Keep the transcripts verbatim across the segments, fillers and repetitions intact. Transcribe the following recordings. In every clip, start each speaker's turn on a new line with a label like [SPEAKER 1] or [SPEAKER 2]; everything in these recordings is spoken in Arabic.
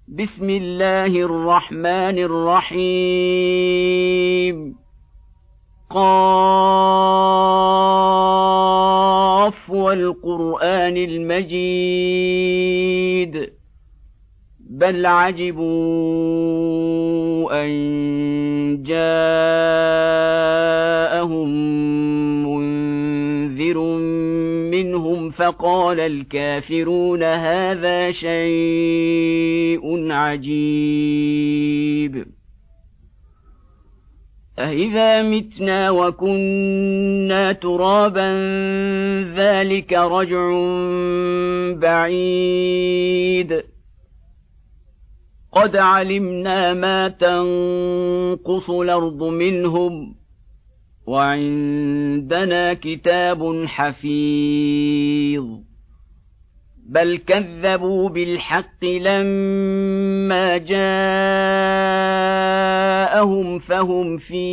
[SPEAKER 1] بسم الله الرحمن الرحيم قاف والقرآن المجيد بل عجبوا أن جاءهم منذر منهم فقال الكافرون هذا شيء عجيب أإذا متنا وكنا ترابا ذلك رجع بعيد قد علمنا ما تنقص الأرض منهم وعندنا كتاب حفيظ بل كذبوا بالحق لما جاءهم فهم في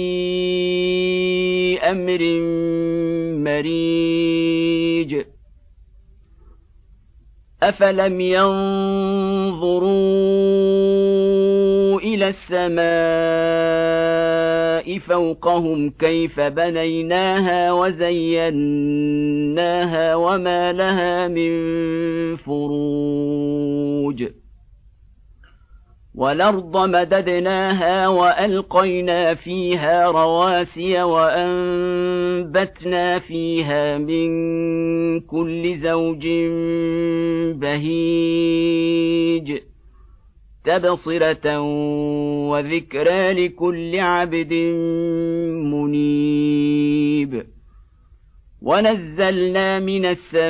[SPEAKER 1] أمر مريج أفلم ينظروا إلى السماء فوقهم كيف بنيناها وزيناها وما لها من فروج والأرض مددناها وألقينا فيها رواسي وأنبتنا فيها من كل زوج بهيج تبصرة وذكرى لكل عبد منيب ونزلنا من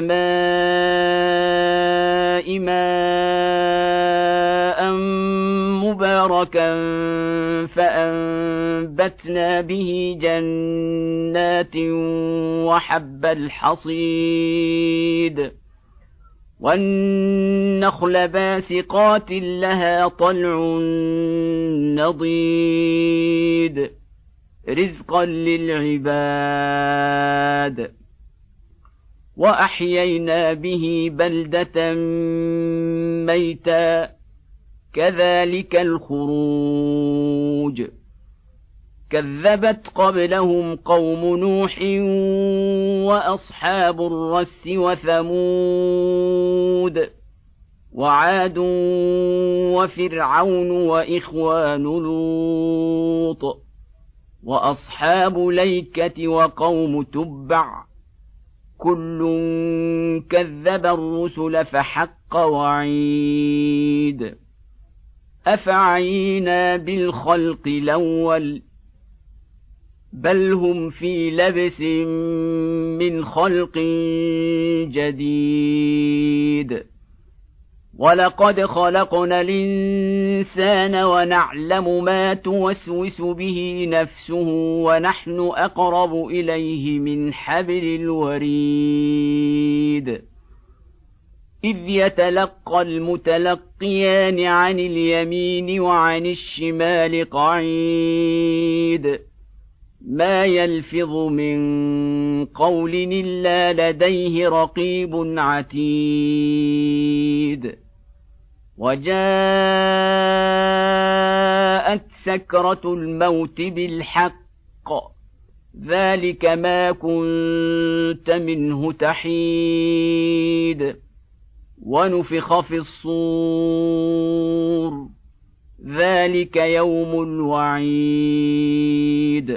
[SPEAKER 1] السماء ماء مباركا فأنبتنا به جنات وحب الحصيد والنخل باسقات لها طلع نضيد رزقا للعباد وأحيينا به بلدة ميتا كذلك الخروج كذبت قبلهم قوم نوح وأصحاب الرس وثمود وعاد وفرعون وإخوان لوط وأصحاب ليكة وقوم تبع كل كذب الرسل فحق وعيد أفعينا بالخلق الأول بل هم في لبس من خلق جديد ولقد خلقنا الإنسان ونعلم ما توسوس به نفسه ونحن أقرب إليه من حبل الوريد إذ يتلقى المتلقيان عن اليمين وعن الشمال قعيد ما يلفظ من قول إلا لديه رقيب عتيد وجاءت سكرة الموت بالحق ذلك ما كنت منه تحيد ونفخ في الصور ذلك يوم الوعيد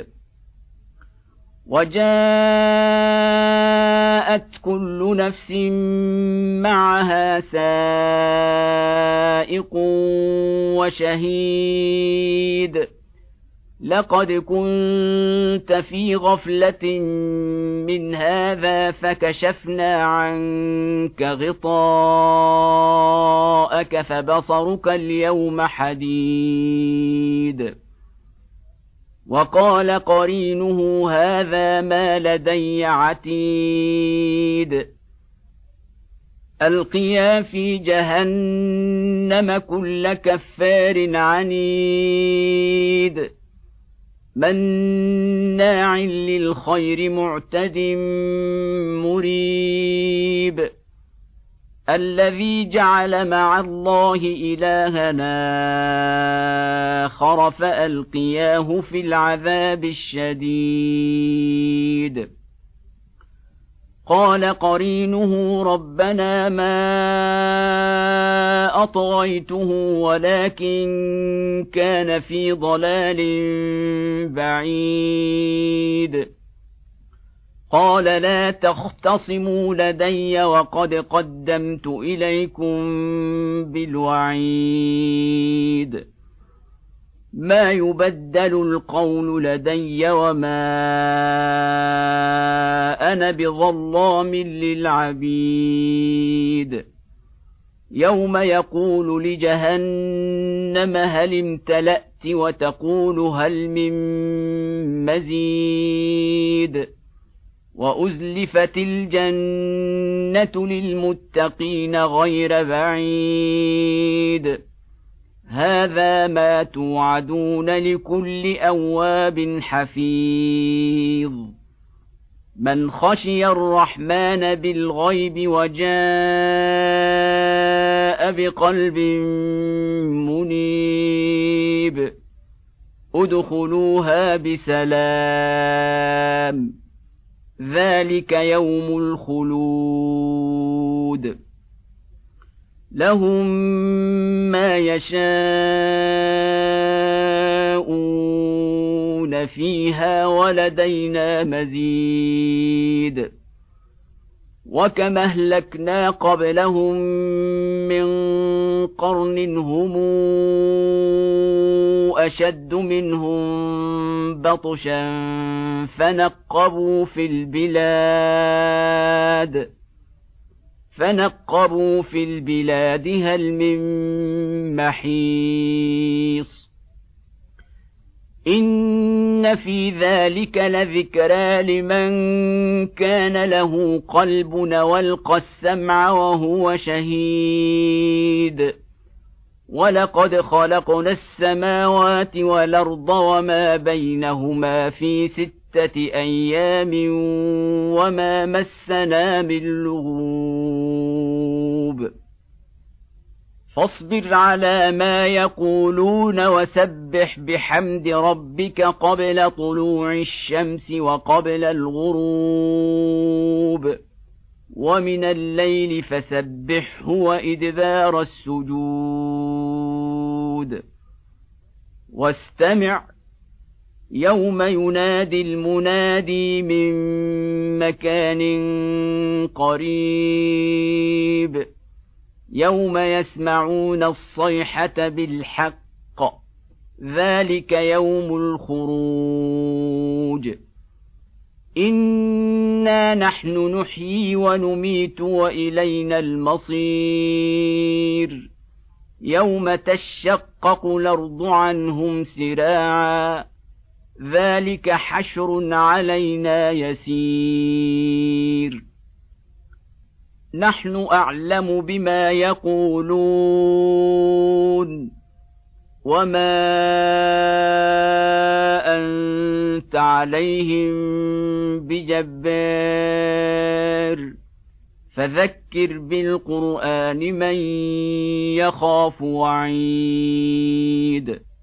[SPEAKER 1] وجاءت كل نفس معها سائق وشهيد لقد كنت في غفلة من هذا فكشفنا عنك غطاءك فبصرك اليوم حديد وقال قرينه هذا ما لدي عتيد ألقيا في جهنم كل كفار عنيد مناع للخير معتد مريب الذي جعل مع الله إلهنا آخر فألقياه في العذاب الشديد قال قرينه ربنا ما أطغيته ولكن كان في ضلال بعيد قال لا تختصموا لدي وقد قدمت إليكم بالوعيد ما يبدل القول لدي وما أنا بظلام للعبيد يوم يقول لجهنم هل امتلأت وتقول هل من مزيد وأزلفت الجنة للمتقين غير بعيد هذا ما توعدون لكل أواب حفيظ من خشي الرحمن بالغيب وجاء بقلب منيب ادخلوها بسلام ذلك يوم الخلود لهم ما يشاءون فيها ولدينا مزيد وكم أهلكنا قبلهم من قرن هم أشد منهم بطشا فنقبوا في البلاد فنقبوا في البلاد هل من محيص إن في ذلك لذكرى لمن كان له قلب والقى السمع وهو شهيد ولقد خلقنا السماوات والأرض وما بينهما في ستة أيام وما مسنا من لغوب فاصبر على ما يقولون وسبح بحمد ربك قبل طلوع الشمس وقبل الغروب ومن الليل فسبحه وإدبار السجود واستمع يوم ينادي المنادي من مكان قريب يوم يسمعون الصيحة بالحق ذلك يوم الخروج إنا نحن نحيي ونميت وإلينا المصير يوم تشقق الأرض عنهم سراعا ذلك حشر علينا يسير نحن أعلم بما يقولون وما أنت عليهم بجبار فذكر بالقرآن من يخاف وعيد